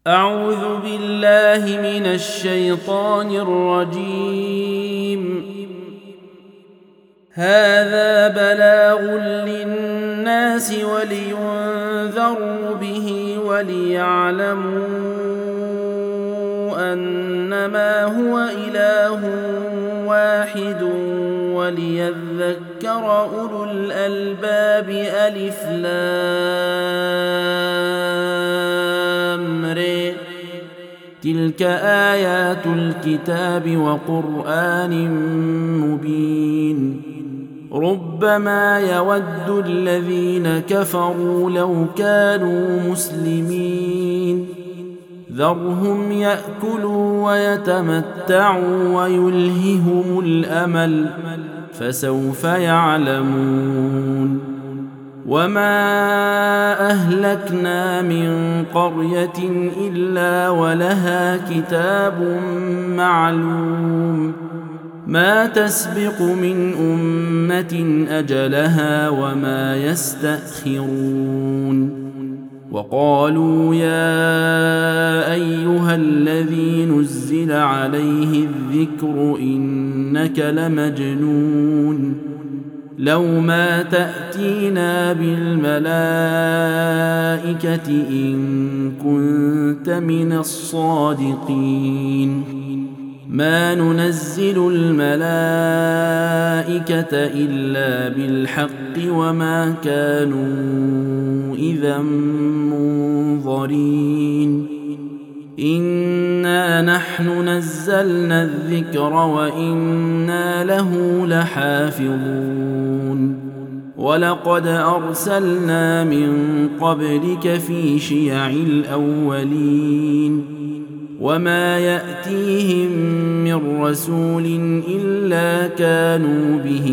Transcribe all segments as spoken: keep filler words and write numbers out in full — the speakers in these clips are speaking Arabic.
أعوذ بالله من الشيطان الرجيم. هذا بلاغ للناس ولينذروا به وليعلموا أنما هو إله واحد وليذكر أولو الألباب. ألف لام ر. تلك آيات الكتاب وقرآن مبين. ربما يود الذين كفروا لو كانوا مسلمين. ذرهم يأكلوا ويتمتعوا ويلههم الأمل فسوف يعلمون. وما أهلكنا من قرية إلا ولها كتاب معلوم ما تسبق من أمة أجلها وما يستأخرون. وقالوا يا أيها الذي نزل عليه الذكر إنك لمجنون لو ما تأتينا بالملائكة إن كنت من الصادقين. ما ننزل الملائكة إلا بالحق وما كانوا إذا منظرين. إنا نحن نزلنا الذكر وإنا له لحافظون. ولقد أرسلنا من قبلك في شيع الأولين وما يأتيهم من رسول إلا كانوا به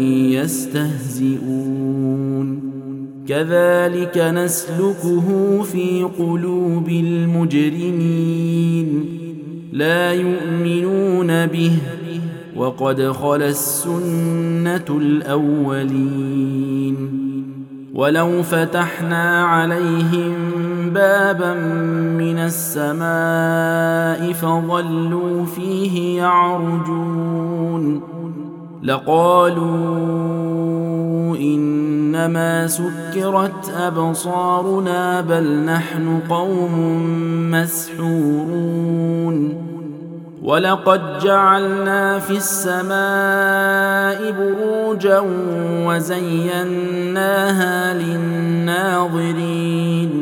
يستهزئون. كذلك نسلكه في قلوب المجرمين لا يؤمنون به وقد خلت السنة الأولين. ولو فتحنا عليهم بابا من السماء فظلوا فيه يعرجون لقالوا إنما سكرت أبصارنا بل نحن قوم مسحورون. ولقد جعلنا في السماء بروجا وزيناها للناظرين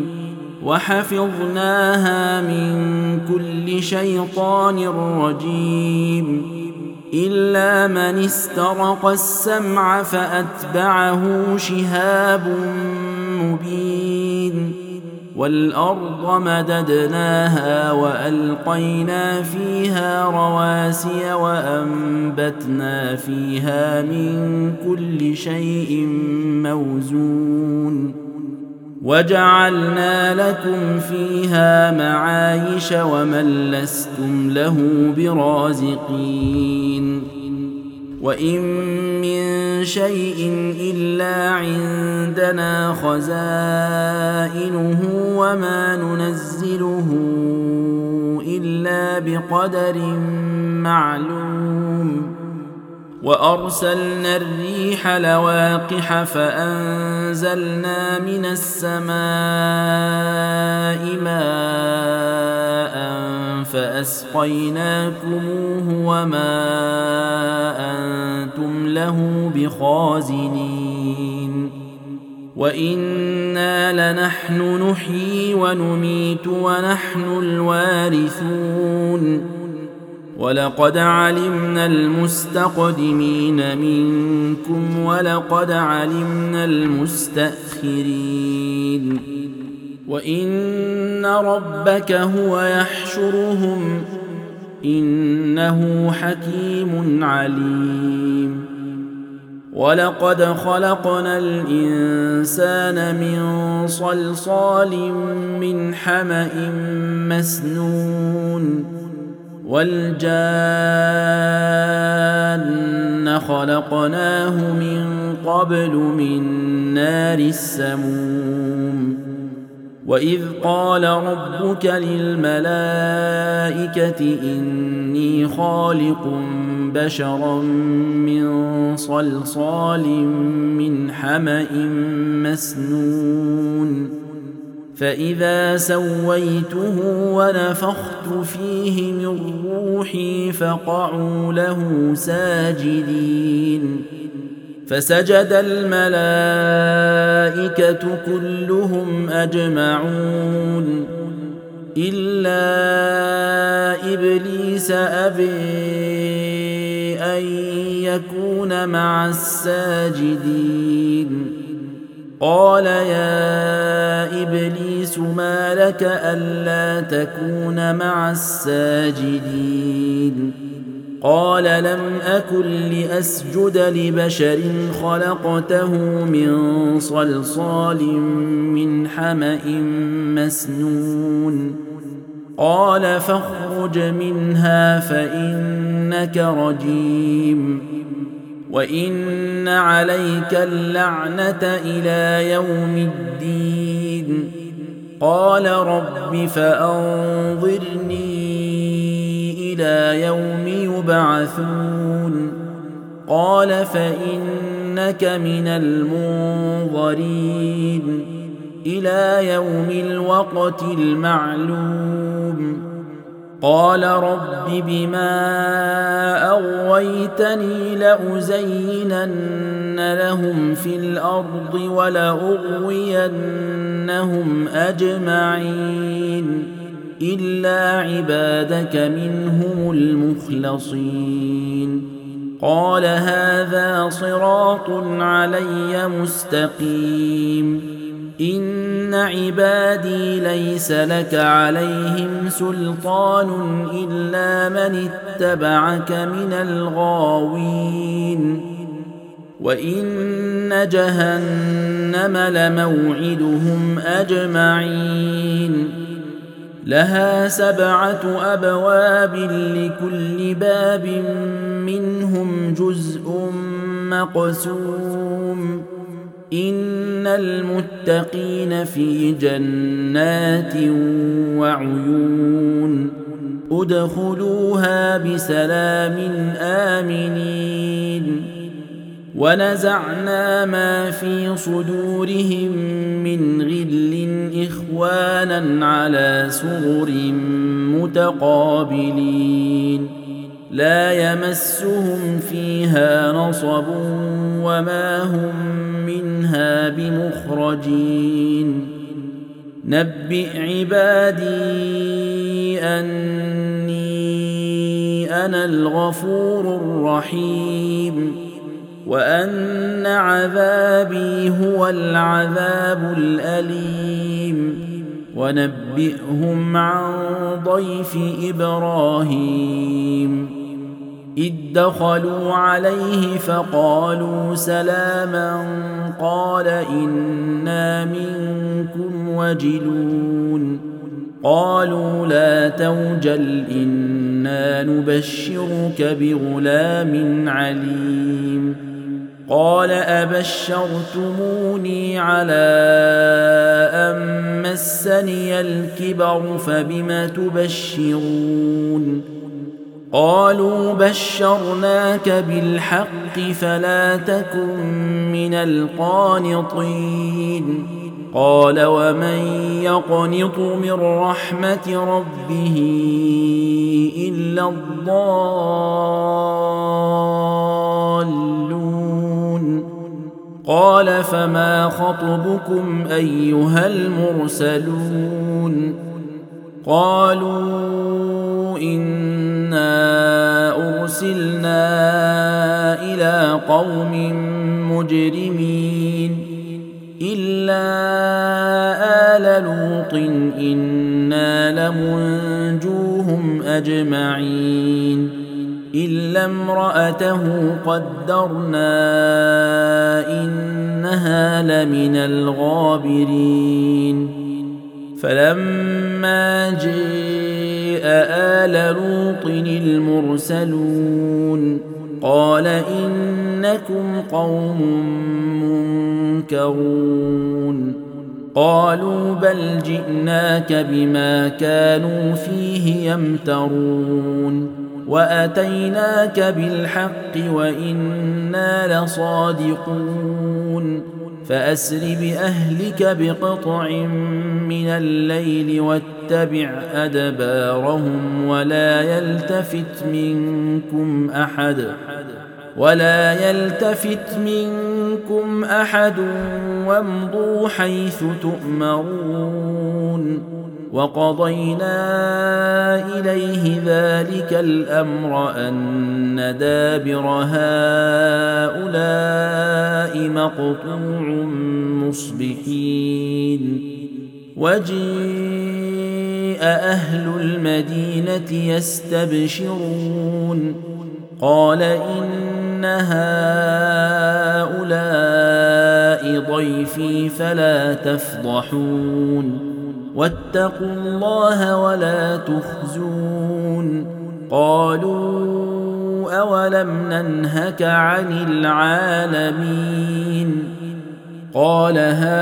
وحفظناها من كل شيطان رجيم إلا من استرق السمع فأتبعه شهاب مبين. والأرض مددناها وألقينا فيها رواسي وأنبتنا فيها من كل شيء موزون وجعلنا لكم فيها معايش ومن لستم له برازقين. وإن من شيء إلا عندنا خزائنه وما ننزله إلا بقدر معلوم. وأرسلنا الريح لواقح فأنزلنا من السماء ماء فأسقيناكموه وما أنتم له بخازنين. وإنا لنحن نحيي ونميت ونحن الوارثون. ولقد علمنا المستقدمين منكم ولقد علمنا المستأخرين. وإن ربك هو يحشرهم إنه حكيم عليم. ولقد خلقنا الإنسان من صلصال من حمأ مسنون والجان خلقناه من قبل من نار السموم وإذ قال ربك للملائكة إني خالق بشرا من صلصال من حمأ مسنون فإذا سويته ونفخت فيه من روحي فقعوا له ساجدين فسجد الملائكة كلهم أجمعون إلا إبليس أبي أن يكون مع الساجدين قال يا إبليس ما لك ألا تكون مع الساجدين قال لم أكن لأسجد لبشر خلقته من صلصال من حمأ مسنون قال فاخرج منها فإنك رجيم وإن عليك اللعنة إلى يوم الدين قال رب فأنظرني إلى يوم يبعثون قال فإنك من المنظرين إلى يوم الوقت المعلوم قال رب بما أغويتني لأزينن لهم في الأرض ولأغوينهم أجمعين إلا عبادك منهم المخلصين قال هذا صراط علي مستقيم إن عبادي ليس لك عليهم سلطان إلا من اتبعك من الغاوين وإن جهنم لموعدهم أجمعين لها سبعة أبواب لكل باب منهم جزء مقسوم إن المتقين في جنات وعيون ادخلوها بسلام آمنين ونزعنا ما في صدورهم من غل إخوانا على سرر متقابلين لا يمسهم فيها نصب وما هم منها بمخرجين نبئ عبادي أني أنا الغفور الرحيم وأن عذابي هو العذاب الأليم ونبئهم عن ضيف إبراهيم إذ دخلوا عليه فقالوا سلاما قال إنا منكم وجلون قالوا لا توجل إنا نبشرك بغلام عليم قال أبشرتموني على أن مسني الكبر فبم تبشرون قالوا بشرناك بالحق فلا تكن من القانطين قال ومن يقنط من رحمة ربه إلا الضالون قال فما خطبكم أيها المرسلون قالوا إنا أرسلنا إلى قوم مجرمين إلا آل لوط إنا لمنجوهم أجمعين إلا امرأته قدرنا إنها لمن الغابرين فلما جاء آل لوط المرسلون قال إنكم قوم منكرون قالوا بل جئناك بما كانوا فيه يمترون واتيناك بالحق وانا لصادقون فاسر باهلك بقطع من الليل واتبع ادبارهم ولا يلتفت منكم احد ولا يلتفت منكم احد وامضوا حيث تؤمرون وقضينا اليه ذلك الامر ان دابر هؤلاء مقطوع مصبحين وجيء اهل المدينه يستبشرون قال ان هؤلاء ضيفي فلا تفضحون واتقوا الله ولا تخزون قالوا اولم ننهك عن العالمين قال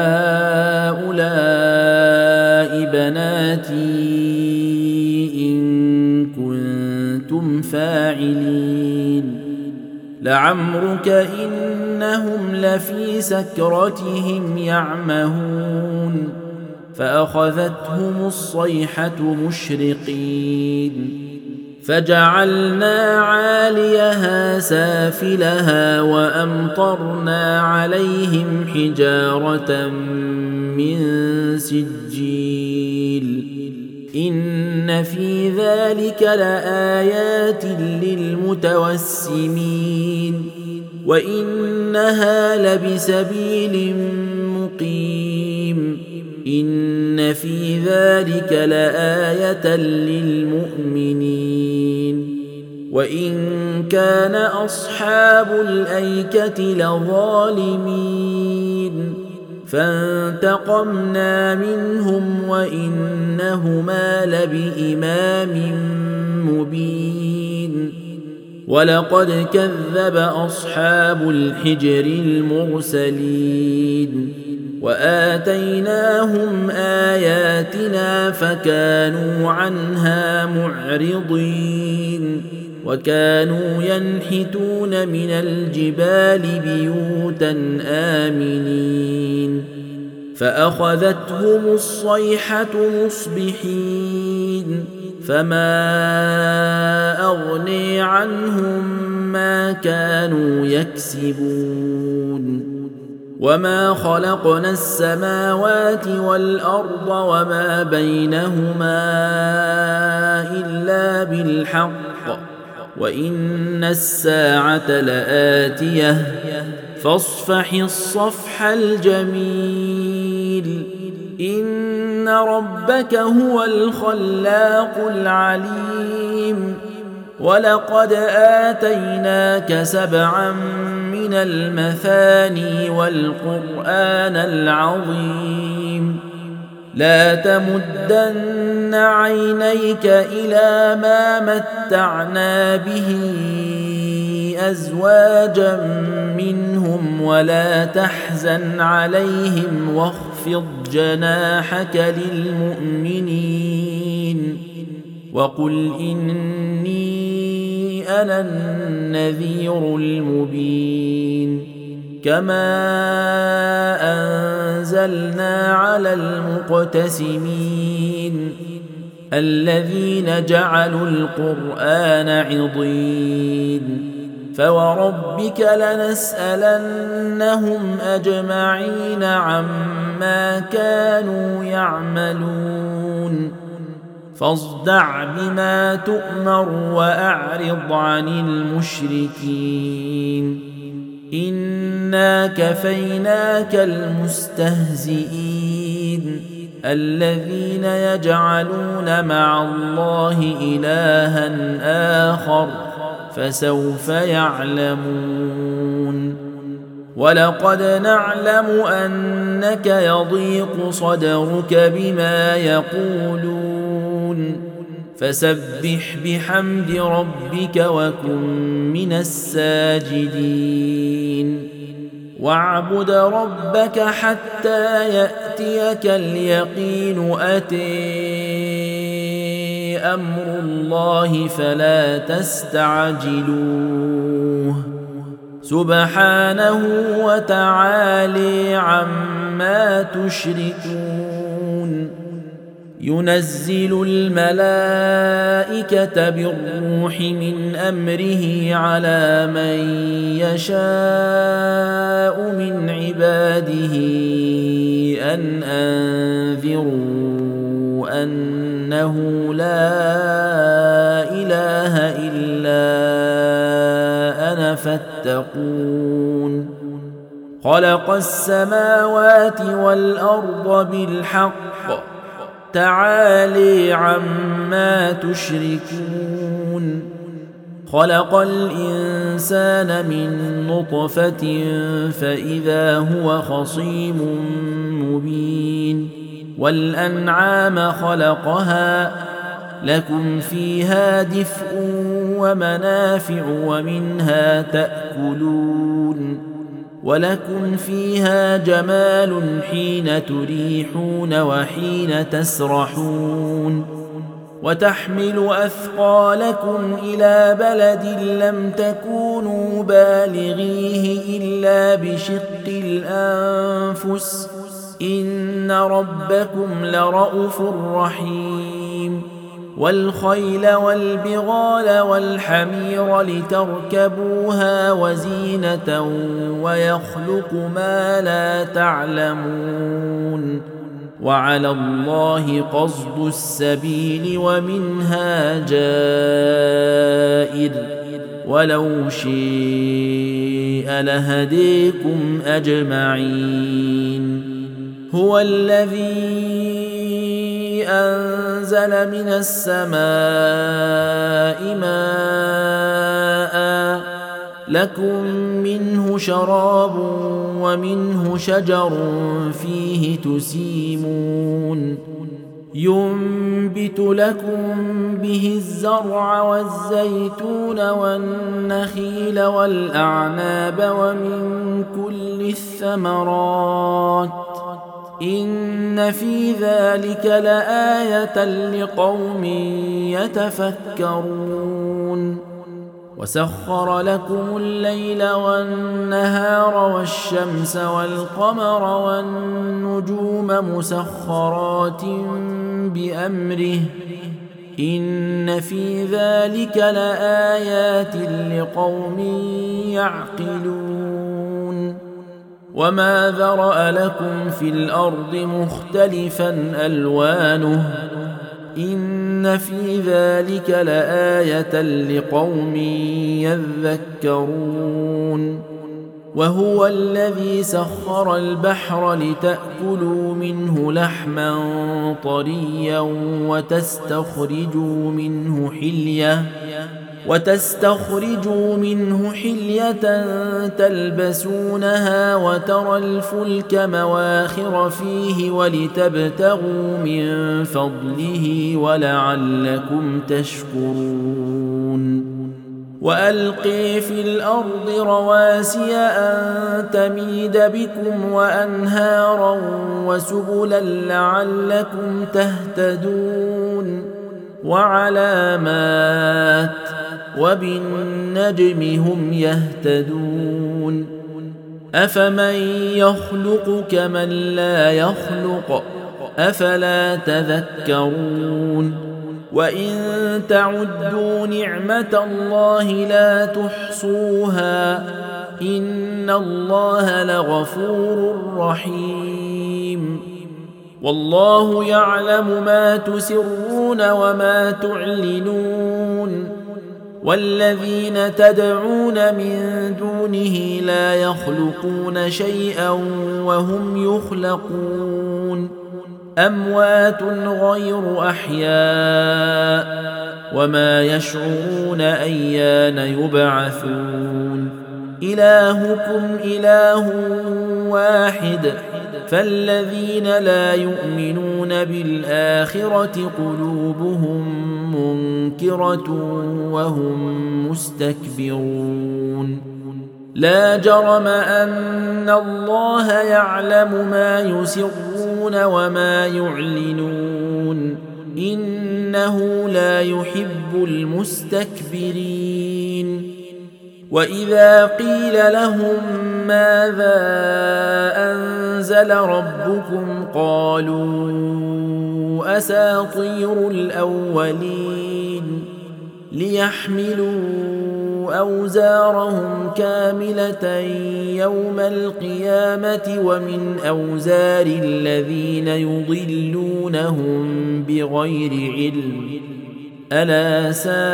هؤلاء بناتي ان كنتم فاعلين لعمرك انهم لفي سكرتهم يعمهون فاخذتهم الصيحه مشرقين فجعلنا عاليها سافلها وامطرنا عليهم حجاره من سجيل ان في ذلك لايات للمتوسمين وانها لبسبيل مقيم ان في ذلك لايه للمؤمنين وان كان اصحاب الايكه لظالمين فانتقمنا منهم وانهما لبإمام مبين ولقد كذب اصحاب الحجر المرسلين واتيناهم اياتنا فكانوا عنها معرضين وكانوا ينحتون من الجبال بيوتا آمنين فأخذتهم الصيحة مصبحين فما أغني عنهم ما كانوا يكسبون وما خلقنا السماوات والأرض وما بينهما إلا بالحق وإن الساعة لآتية فاصفح الصفح الجميل إن ربك هو الخلاق العليم ولقد آتيناك سبعا من المثاني والقرآن العظيم لا تمدن عينيك إلى ما متعنا به أزواجا منهم ولا تحزن عليهم واخفض جناحك للمؤمنين وقل إني أنا النذير المبين كما أنزلنا على المقتسمين الذين جعلوا القرآن عضين فوربك لنسألنهم أجمعين عما كانوا يعملون فاصدع بما تؤمر وأعرض عن المشركين إنا كفيناك المستهزئين الذين يجعلون مع الله إلها آخر فسوف يعلمون ولقد نعلم أنك يضيق صدرك بما يقولون فسبح بحمد ربك وكن من الساجدين واعبد ربك حتى يأتيك اليقين أتي أمر الله فلا تستعجلوه سبحانه وتعالى عما تشركون ينزل الملائكة بالروح من أمره على من يشاء من عباده أن أنذروا أنه لا إله إلا أنا فاتقون خلق السماوات والأرض بالحق تعالي عما تشركون خلق الإنسان من نطفة فإذا هو خصيم مبين والأنعام خلقها لكم فيها دفء ومنافع ومنها تأكلون ولكم فيها جمال حين تريحون وحين تسرحون وتحمل أثقالكم إلى بلد لم تكونوا بالغيه إلا بشق الأنفس إن ربكم لرءوف رحيم والخيل والبغال والحمير لتركبوها وزينة ويخلق ما لا تعلمون وعلى الله قصد السبيل ومنها جائر ولو شيء لهديكم أجمعين هو الذي أنزل من السماء ماء لكم منه شراب ومنه شجر فيه تسيمون ينبت لكم به الزرع والزيتون والنخيل والأعناب ومن كل الثمرات إن في ذلك لآية لقوم يتفكرون وسخر لكم الليل والنهار والشمس والقمر والنجوم مسخرات بأمره إن في ذلك لآيات لقوم يعقلون وما ذرأ لكم في الأرض مختلفا ألوانه إن في ذلك لآية لقوم يذكرون وهو الذي سخر البحر لتأكلوا منه لحما طريا وتستخرجوا منه حلية وتستخرجوا منه حلية تلبسونها وترى الفلك مواخر فيه ولتبتغوا من فضله ولعلكم تشكرون وألقي في الأرض رواسي أن تميد بكم وأنهارا وسبلا لعلكم تهتدون وعلامات وبالنجم هم يهتدون أفمن يخلق كمن لا يخلق أفلا تذكرون وإن تعدوا نعمة الله لا تحصوها إن الله لغفور رحيم والله يعلم ما تسرون وما تعلنون والذين تدعون من دونه لا يخلقون شيئا وهم يخلقون أموات غير أحياء وما يشعرون أيان يبعثون إلهكم إله واحد فالذين لا يؤمنون بالآخرة قلوبهم منكرة وهم مستكبرون لا جرم أن الله يعلم ما يسرون وما يعلنون إنه لا يحب المستكبرين وإذا قيل لهم ماذا أنزل ربكم قالوا أساطير الأولين ليحملوا أوزارهم كاملة يوم القيامة ومن أوزار الذين يضلونهم بغير علم ألا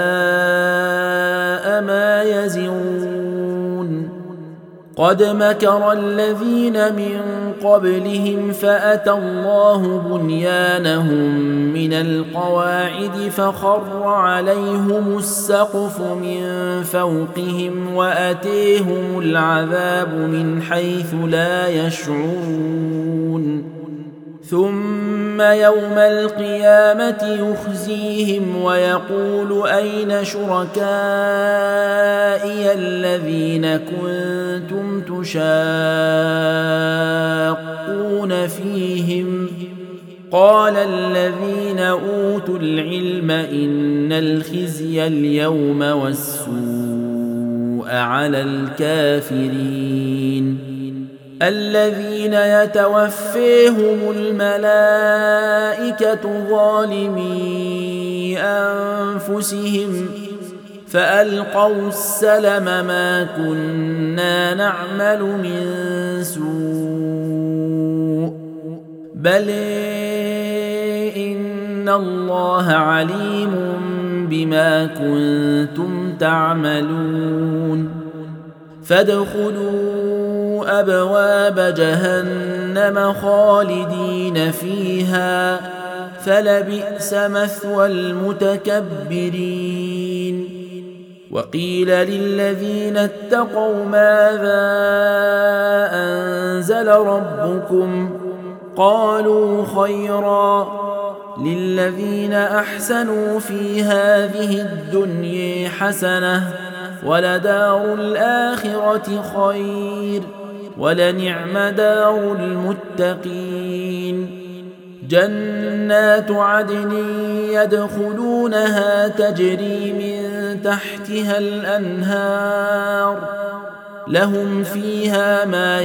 ساء ما يزرون قد مكر الذين من قبلهم فأتى الله بنيانهم من القواعد فخر عليهم السقف من فوقهم وأتيهم العذاب من حيث لا يشعرون ثم يوم القيامة يخزيهم ويقول أين شركائي الذين كنتم تشاقون فيهم قال الذين أوتوا العلم إن الخزي اليوم والسوء على الكافرين الذين يتوفيهم الملائكة ظالمي أنفسهم فألقوا السلم ما كنا نعمل من سوء بل إن الله عليم بما كنتم تعملون فادخلوا أبواب جهنم خالدين فيها فلبئس مثوى المتكبرين وقيل للذين اتقوا ماذا أنزل ربكم قالوا خيرا للذين أحسنوا في هذه الدنيا حسنة ولدار الآخرة خير ولنعم دار المتقين جنات عدن يدخلونها تجري من تحتها الأنهار لهم فيها ما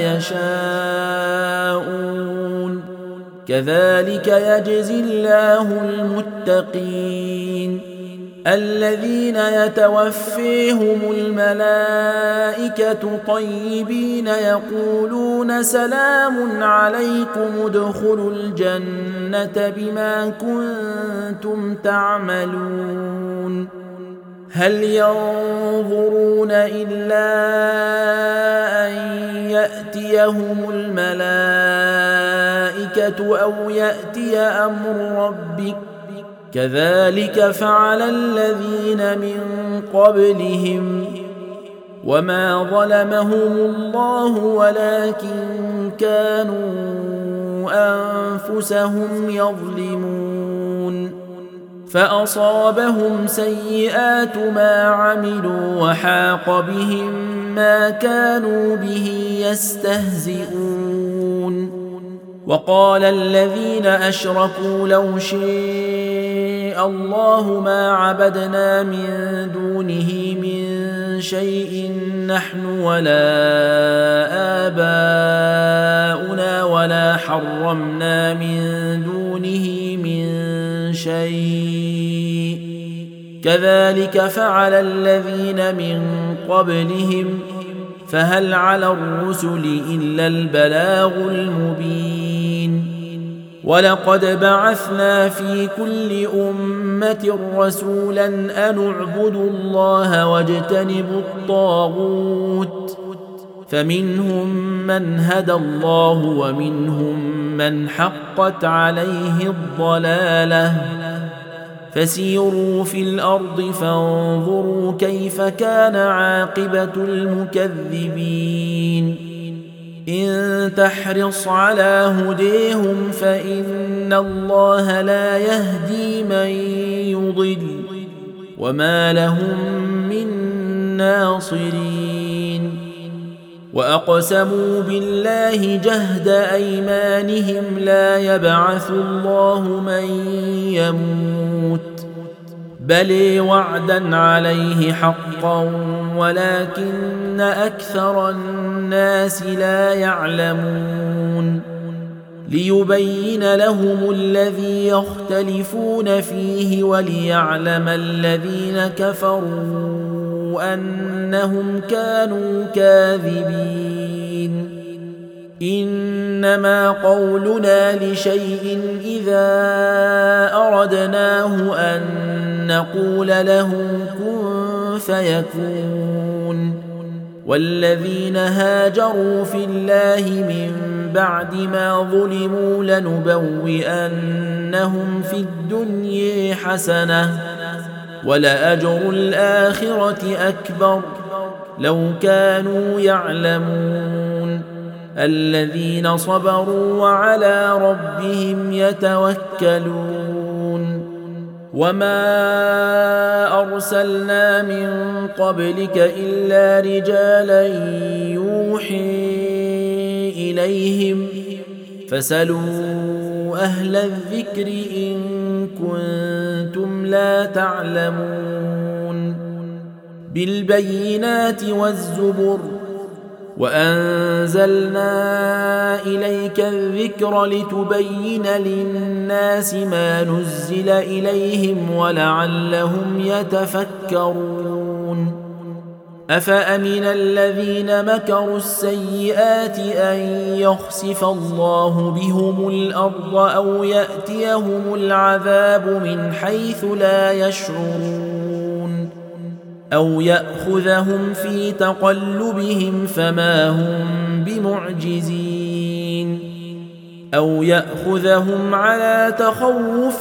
يشاءون كذلك يجزي الله المتقين الذين يتوفيهم الملائكة طيبين يقولون سلام عليكم ادخلوا الجنة بما كنتم تعملون هل ينظرون إلا أن يأتيهم الملائكة أو يأتي أمر ربك كذلك فعل الذين من قبلهم وما ظلمهم الله ولكن كانوا أنفسهم يظلمون فأصابهم سيئات ما عملوا وحاق بهم ما كانوا به يستهزئون وقال الذين أشركوا لو شاء الله ما عبدنا من دونه من شيء نحن ولا آباؤنا ولا حرمنا من دونه من شيء كذلك فعل الذين من قبلهم فهل على الرسل إلا البلاغ المبين ولقد بعثنا في كل أمة رسولا أن اعبدوا الله واجتنبوا الطاغوت فمنهم من هدى الله ومنهم من حقت عليه الضلالة فسيروا في الأرض فانظروا كيف كان عاقبة المكذبين إن تحرص على هديهم فإن الله لا يهدي من يضل وما لهم من ناصرين وأقسموا بالله جهد أيمانهم لا يبعث الله من يموت بل وعدا عليه حقا ولكن أكثر الناس لا يعلمون ليبين لهم الذي يختلفون فيه وليعلم الذين كفروا أنهم كانوا كاذبين إنما قولنا لشيء إذا أردناه أن نقول له كن فيكون والذين هاجروا في الله من بعد ما ظلموا لنبوئنهم في الدنيا حسنة ولأجر الآخرة أكبر لو كانوا يعلمون الذين صبروا وعلى ربهم يتوكلون وما أرسلنا من قبلك إلا رجالا يوحي إليهم فسلوا أهل الذكر إن كنتم لا تعلمون بالبينات والزبر وأنزلنا إليك الذكر لتبين للناس ما نزل إليهم ولعلهم يتفكرون أفأمن الذين مكروا السيئات أن يخسف الله بهم الأرض أو يأتيهم العذاب من حيث لا يشعرون أو يأخذهم في تقلبهم فما هم بمعجزين أو يأخذهم على تخوف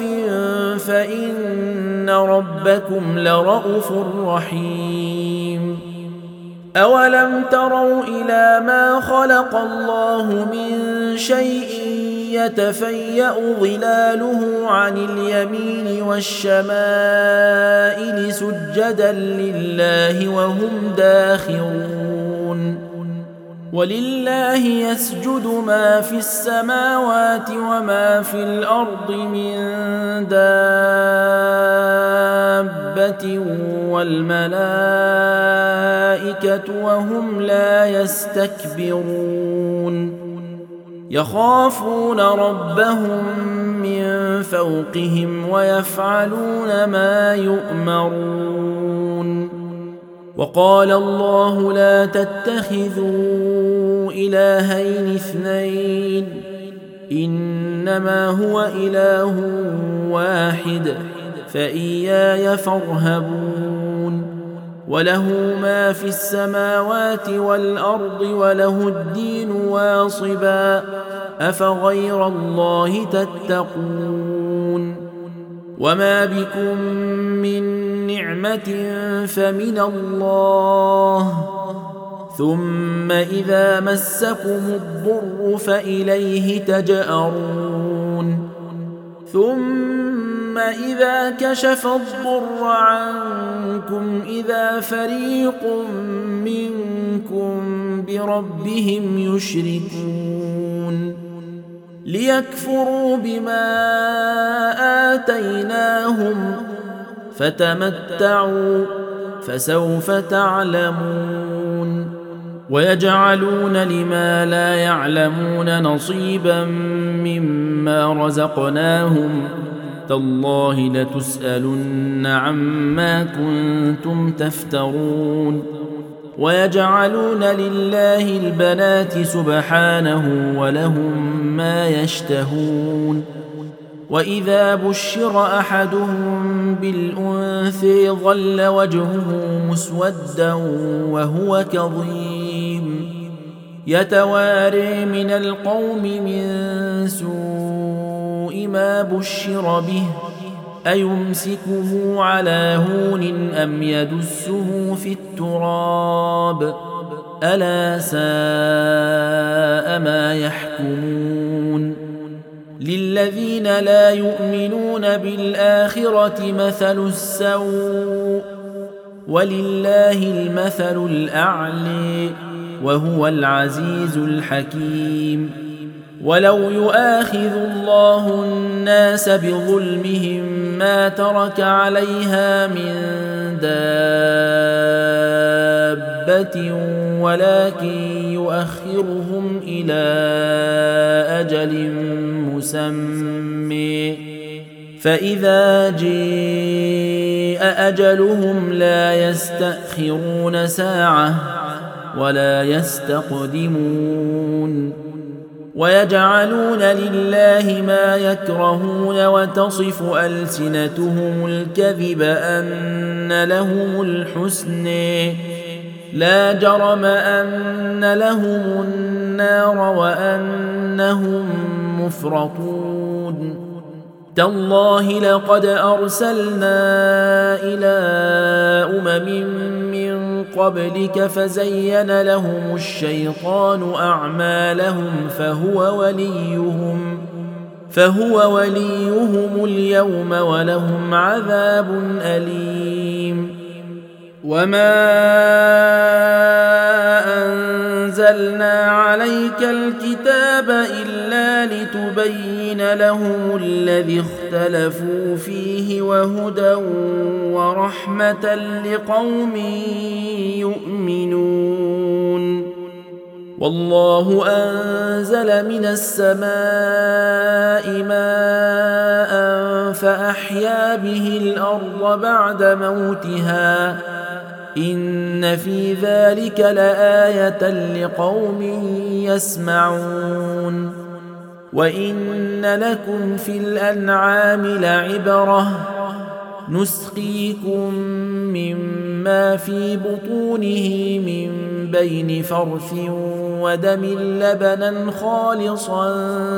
فإن ربكم لرءوف رحيم أولم تروا إلى ما خلق الله من شيء يتفيأ ظلاله عن اليمين والشمائل سجدا لله وهم داخرون ولله يسجد ما في السماوات وما في الأرض من دابة والملائكة وهم لا يستكبرون يخافون ربهم من فوقهم ويفعلون ما يؤمرون وقال الله لا تتخذوا إلهين اثنين إنما هو إله واحد فإياي فارهبون وله ما في السماوات والأرض وله الدين واصبا أفغير الله تتقون وما بكم من نعمة فمن الله ثم إذا مسكم الضر فإليه تجأرون ثم إذا كشف الضر عنكم إذا فريق منكم بربهم يشركون ليكفروا بما آتيناهم فتمتعوا فسوف تعلمون ويجعلون لما لا يعلمون نصيبا مما رزقناهم تالله لتسألن عما كنتم تفترون ويجعلون لله البنات سبحانه ولهم ما يشتهون وإذا بشر أحدهم بالأنثى ظل وجهه مسودا وهو كظيم يتواري من القوم من سوء ما بشر به أيمسكه على هون أم يدسه في التراب ألا ساء ما يحكمون للذين لا يؤمنون بالآخرة مثل السوء ولله المثل الأعلى وهو العزيز الحكيم. ولو يؤاخذ الله الناس بظلمهم ما ترك عليها من دابة ولكن يؤخرهم إلى أجل مسمى فإذا جاء أجلهم لا يستأخرون ساعة ولا يستقدمون. ويجعلون لله ما يكرهون وتصف ألسنتهم الكذب أن لهم الحسن لا جرم أن لهم النار وأنهم مفرطون. تالله لقد أرسلنا إلى أمم من قبلك فزين لهم الشيطان أعمالهم فهو وليهم فهو وليهم اليوم ولهم عذاب أليم. وما أنزلنا عليك الكتاب إلا لتبين لهم الذي اختلفوا فيه وهدى ورحمة لقوم يؤمنون. والله أنزل من السماء ماء فأحيا به الأرض بعد موتها إن في ذلك لآية لقوم يسمعون. وإن لكم في الأنعام لعبرة نسقيكم مما في بطونه من بين فرث ودم لبنا خالصا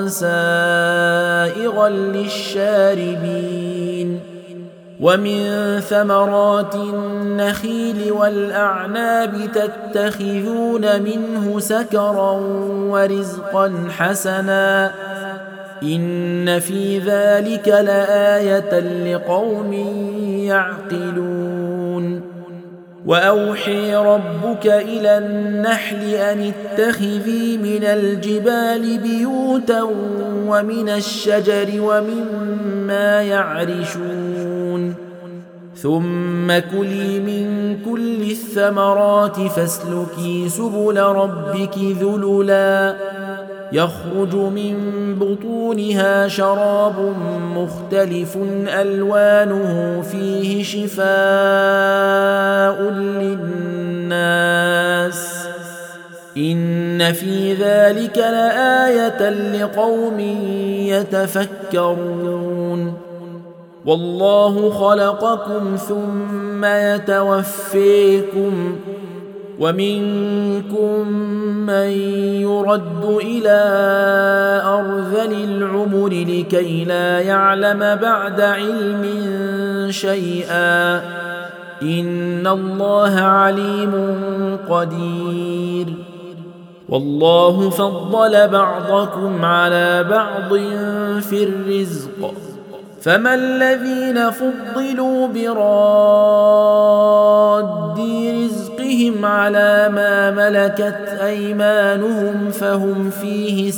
سائغا للشاربين. ومن ثمرات النخيل والأعناب تتخذون منه سكرا ورزقا حسنا إن في ذلك لآية لقوم يعقلون. وأوحي ربك إلى النحل أن اتخذي من الجبال بيوتا ومن الشجر ومما يعرشون ثم كلي من كل الثمرات فاسلكي سبل ربك ذللا يخرج من بطونها شراب مختلف ألوانه فيه شفاء للناس إن في ذلك لآية لقوم يتفكرون. والله خلقكم ثم يتوفيكم ومنكم من يرد إلى أرذل العمر لكي لا يعلم بعد علم شيئا إن الله عليم قدير. والله فضل بعضكم على بعض في الرزق فما الذين فضلوا براد رزقهم على ما ملكت أيمانهم فهم فيه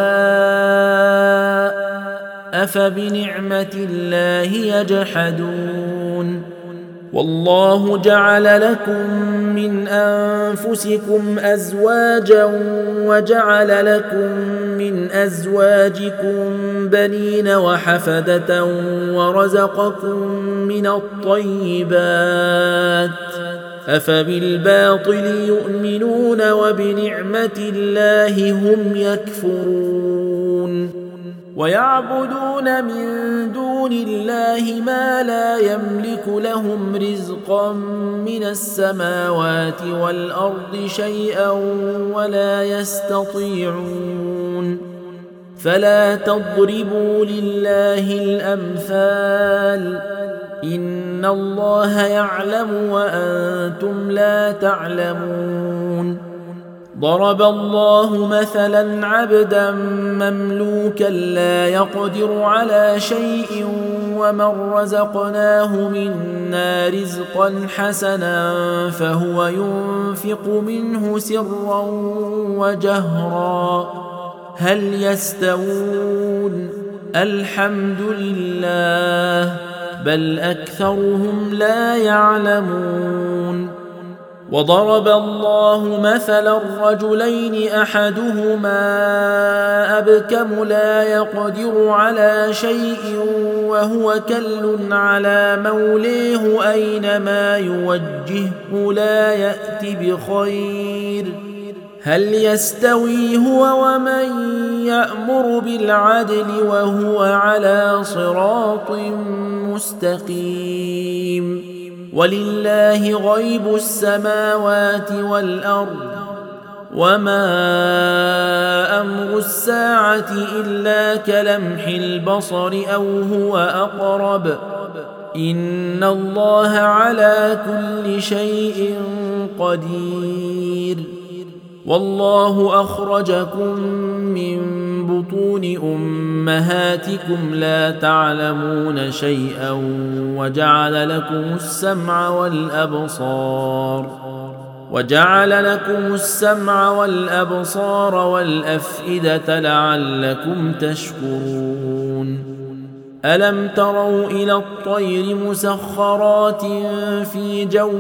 سواء أفبنعمة الله يجحدون. والله جعل لكم من أنفسكم أزواجا وجعل لكم من أزواجكم بنين وحفدة ورزقكم من الطيبات أفبالباطل يؤمنون وبنعمة الله هم يكفرون. ويعبدون من دون الله ما لا يملك لهم رزقا من السماوات والأرض شيئا ولا يستطيعون. فلا تضربوا لله الأمثال إن الله يعلم وأنتم لا تعلمون. ضرب الله مثلا عبدا مملوكا لا يقدر على شيء ومن رزقناه منا رزقا حسنا فهو ينفق منه سرا وجهرا هل يستوون الحمد لله بل أكثرهم لا يعلمون وضرب الله مثلا رجلين أحدهما أبكم لا يقدر على شيء وهو كل على موليه أينما يوجهه لا يأت بخير هل يستوي هو ومن يأمر بالعدل وهو على صراط مستقيم ولله غيب السماوات والأرض وما أمر الساعة إلا كلمح البصر أو هو أقرب إن الله على كل شيء قدير والله أخرجكم من بطون أمهاتكم لا تعلمون شيئا وجعل لكم السمع والأبصار وجعل لكم السمع والأبصار والأفئدة لعلكم تشكرون ألم تروا إلى الطير مسخرات في جو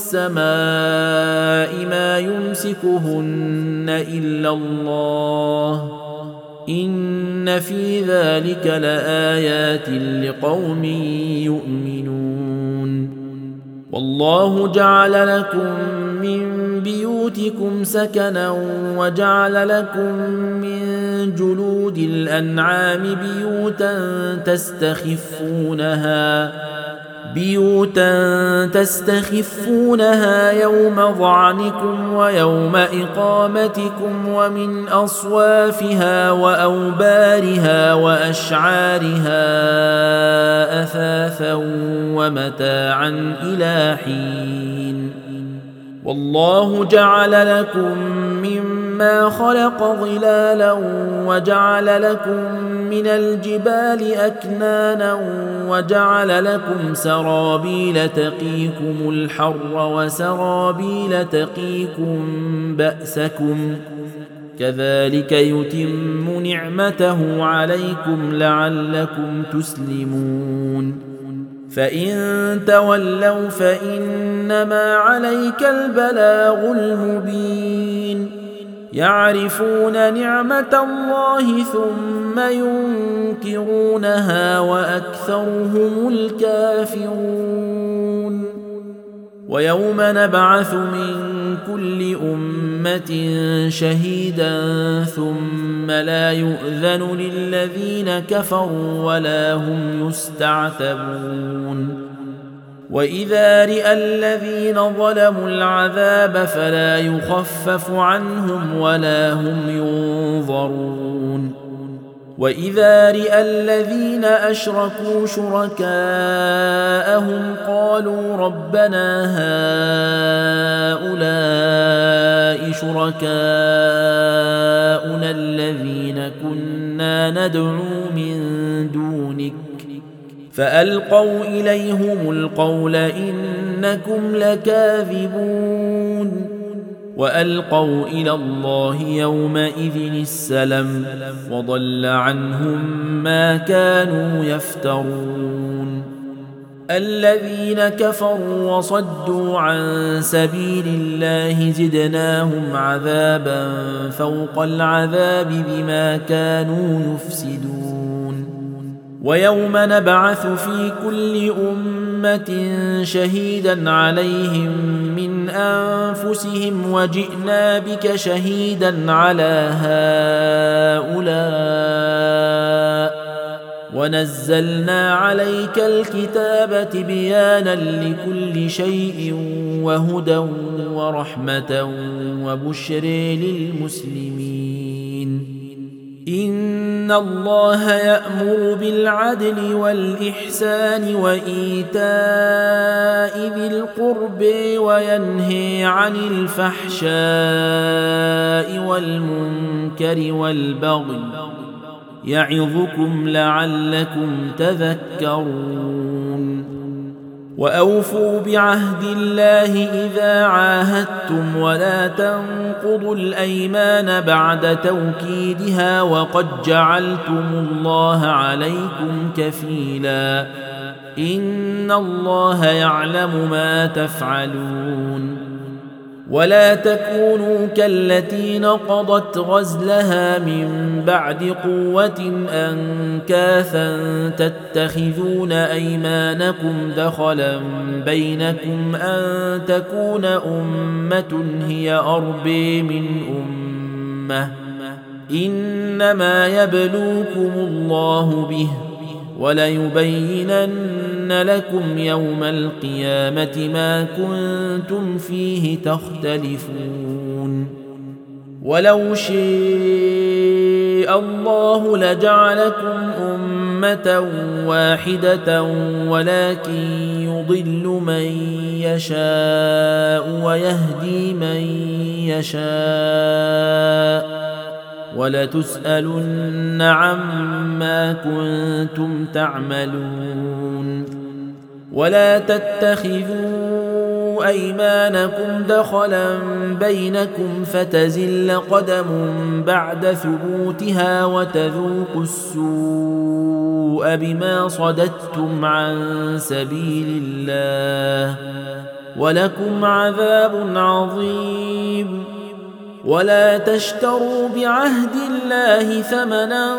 السماء ما يمسكهن إلا الله إن في ذلك لآيات لقوم يؤمنون والله جعل لكم من بيوتكم سكنا وجعل لكم من جلود الأنعام بيوتا تستخفونها بيوتا تستخفونها يوم ظعنكم ويوم إقامتكم ومن أصوافها وأوبارها وأشعارها أثاثا ومتاعا إلى حين والله جعل لكم مما خلق ظلالا وجعل لكم من الجبال أكنانا وجعل لكم سرابيل تقيكم الحر وسرابيل تقيكم بأسكم كذلك يتم نعمته عليكم لعلكم تسلمون فإن تولوا فإنما عليك البلاغ المبين يعرفون نعمة الله ثم ينكرونها وأكثرهم الكافرون ويوم نبعث من كل أمة شهيدا ثم لا يؤذن للذين كفروا ولا هم يستعتبون وإذا رئى الذين ظلموا العذاب فلا يخفف عنهم ولا هم ينظرون وإذا رئى الذين أشركوا شركاءهم قالوا ربنا هؤلاء شركاؤنا الذين كنا ندعو من دونك فألقوا إليهم القول إنكم لكاذبون وألقوا إلى الله يومئذ السلم وضل عنهم ما كانوا يفترون الذين كفروا وصدوا عن سبيل الله زدناهم عذابا فوق العذاب بما كانوا يفسدون ويوم نبعث في كل أمة شهيدا عليهم من أنفسهم وجئنا بك شهيدا على هؤلاء ونزلنا عليك الكتاب تبيانا لكل شيء وهدى ورحمة وبشر للمسلمين إن الله يأمر بالعدل والإحسان وإيتاء ذي القرب وينهي عن الفحشاء والمنكر والبغي يعظكم لعلكم تذكرون وأوفوا بعهد الله إذا عاهدتم ولا تنقضوا الأيمان بعد توكيدها وقد جعلتم الله عليكم كفيلا إن الله يعلم ما تفعلون ولا تكونوا كالتي نقضت غزلها من بعد قوة أنكاثا تتخذون أيمانكم دخلا بينكم أن تكون أمة هي أربى من أمة إنما يبلوكم الله به وليبينن لكم يوم القيامة ما كنتم فيه تختلفون ولو شاء الله لجعلكم أمة واحدة ولكن يضل من يشاء ويهدي من يشاء ولتسألن عما كنتم تعملون ولا تتخذوا أيمانكم دخلا بينكم فتزل قدم بعد ثبوتها وتذوقوا السوء بما صددتم عن سبيل الله ولكم عذاب عظيم ولا تشتروا بعهد الله ثمنا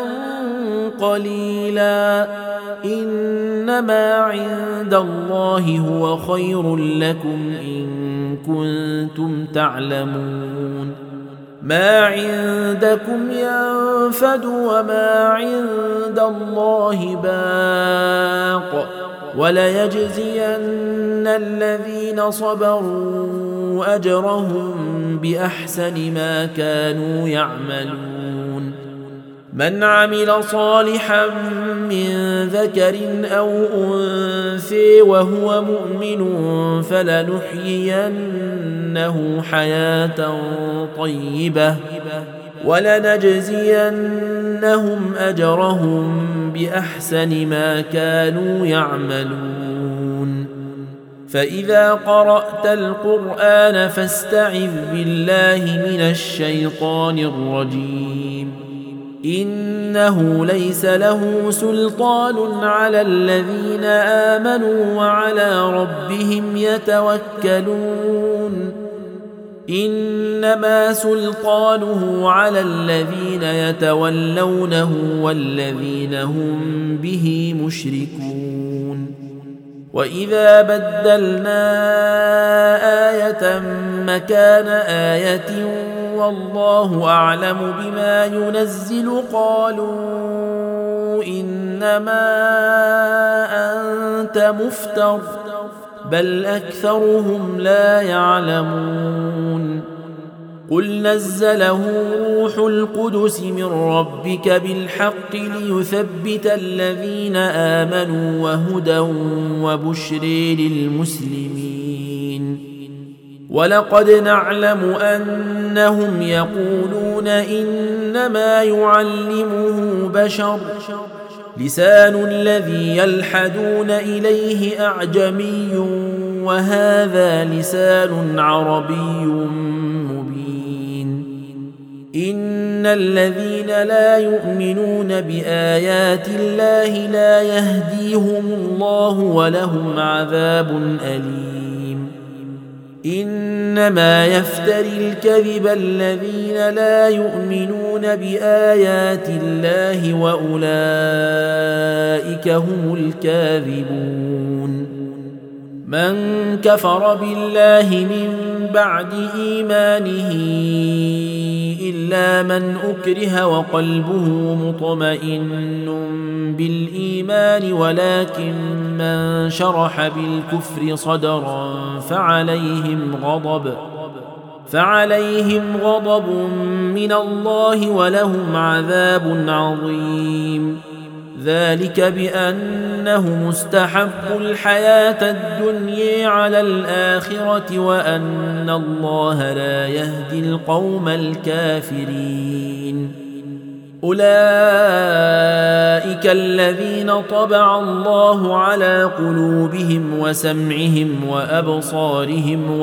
قليلا إنما عند الله هو خير لكم إن كنتم تعلمون ما عندكم ينفد وما عند الله باق وليجزين الذين صبروا أجرهم بأحسن ما كانوا يعملون من عمل صالحا من ذكر أو أنثى وهو مؤمن فلنحيينه حياة طيبة ولنجزينهم أجرهم بأحسن ما كانوا يعملون فإذا قرأت القرآن فاستعذ بالله من الشيطان الرجيم إنه ليس له سلطان على الذين آمنوا وعلى ربهم يتوكلون إنما سلطانه على الذين يتولونه والذين هم به مشركون وإذا بدلنا آية مكان آية والله أعلم بما ينزل قالوا إنما أنت مفتر بل أكثرهم لا يعلمون قل نزله روح القدس من ربك بالحق ليثبت الذين آمنوا وهدى وبشر للمسلمين ولقد نعلم أنهم يقولون إنما يعلمه بشر لسان الذي يلحدون إليه أعجمي وهذا لسان عربي مبين إن الذين لا يؤمنون بآيات الله لا يهديهم الله ولهم عذاب أليم إنما يفتري الكذب الذين لا يؤمنون بآيات الله وأولئك هم الكاذبون من كفر بالله من بعد إيمانه إلا من أكره وقلبه مطمئن بالإيمان ولكن من شرح بالكفر صدرا فعليهم غضب فعليهم غضب من الله ولهم عذاب عظيم ذلك بأنه مستحب الحياة الدنيا على الآخرة وأن الله لا يهدي القوم الكافرين. أولئك الذين طبع الله على قلوبهم وسمعهم وأبصارهم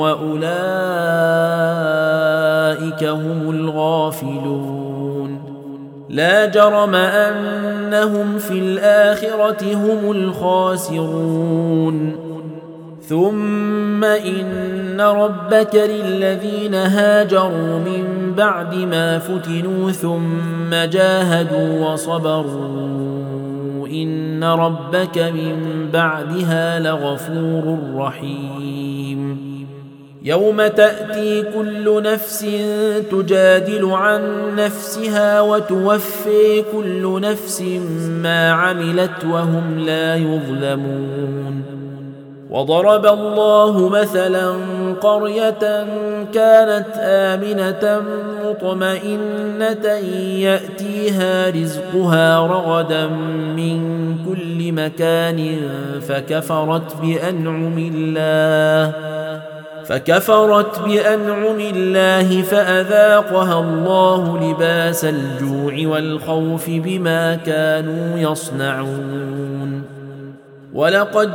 وأولئك هم الغافلون. لا جرم أنهم في الآخرة هم الخاسرون. ثم إن ربك للذين هاجروا من بعد ما فتنوا ثم جاهدوا وصبروا إن ربك من بعدها لغفور رحيم. يوم تأتي كل نفس تجادل عن نفسها وتوفي كل نفس ما عملت وهم لا يظلمون. وضرب الله مثلا قرية كانت آمنة مطمئنة يأتيها رزقها رغدا من كل مكان فكفرت بأنعم الله فكفرت بأنعم الله فأذاقها الله لباس الجوع والخوف بما كانوا يصنعون. ولقد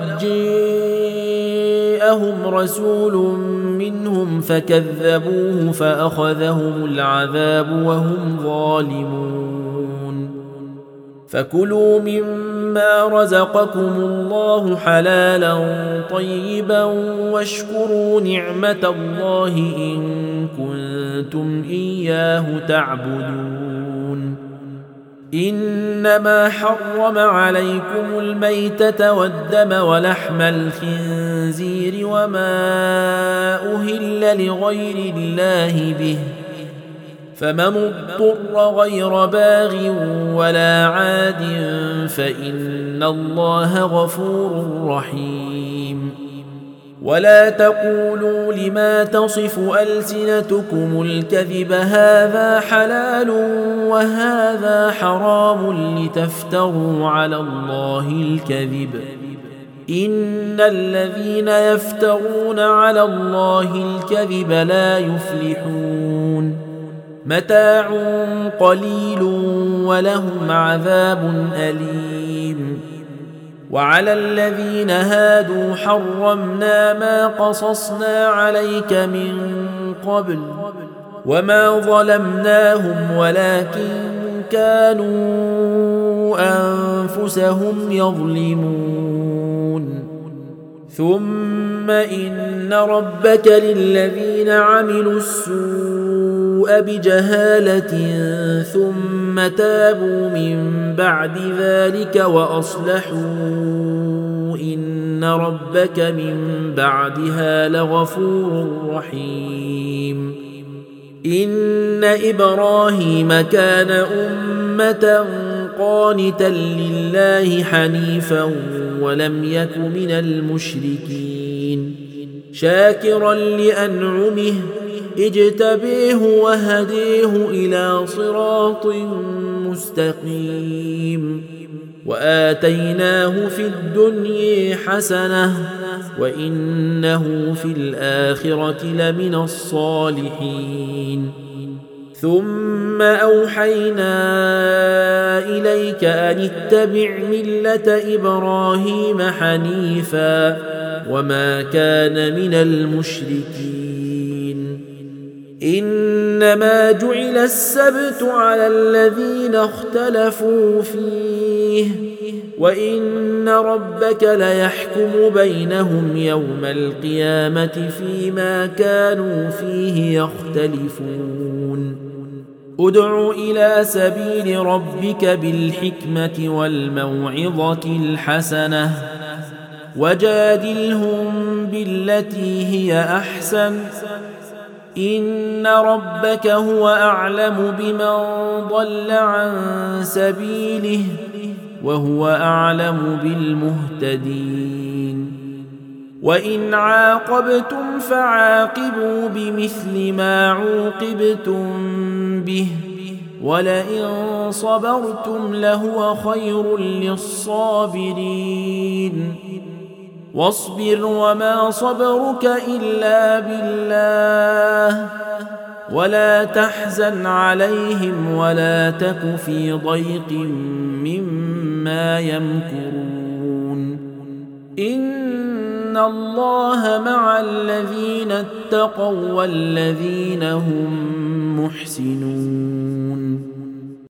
جاءهم رسول منهم فكذبوه فأخذهم العذاب وهم ظالمون. فكلوا مما رزقكم الله حلالا طيبا واشكروا نعمة الله إن كنتم إياه تعبدون. إنما حرم عليكم الميتة والدم ولحم الخنزير وما أهل لغير الله به فمن اضطر غير باغ ولا عاد فإن الله غفور رحيم. ولا تقولوا لما تصف ألسنتكم الكذب هذا حلال وهذا حرام لتفتروا على الله الكذب إن الذين يفترون على الله الكذب لا يفلحون. متاع قليل ولهم عذاب أليم. وعلى الذين هادوا حرمنا ما قصصنا عليك من قبل وما ظلمناهم ولكن كانوا أنفسهم يظلمون. ثم إن ربك للذين عملوا السوء بجهالة ثم تابوا من بعد ذلك وأصلحوا إن ربك من بعدها لغفور رحيم. إن إبراهيم كان أمة قانتا لله حنيفا ولم يك من المشركين شاكرا لأنعمه اجتبيه وهديه إلى صراط مستقيم. وآتيناه في الدنيا حسنة وإنه في الآخرة لمن الصالحين. ثم أوحينا إليك أن اتبع ملة إبراهيم حنيفا وما كان من المشركين. إنما جعل السبت على الذين اختلفوا فيه وإن ربك ليحكم بينهم يوم القيامة فيما كانوا فيه يختلفون. ادع إلى سبيل ربك بالحكمة والموعظة الحسنة وجادلهم بالتي هي أحسن إن ربك هو أعلم بمن ضل عن سبيله وهو أعلم بالمهتدين. وإن عاقبتم فعاقبوا بمثل ما عوقبتم به ولئن صبرتم لهو خير للصابرين واصبر وما صبرك إلا بالله ولا تحزن عليهم ولا تك في ضيق مما يمكرون إن الله مع الذين اتقوا والذين هم محسنون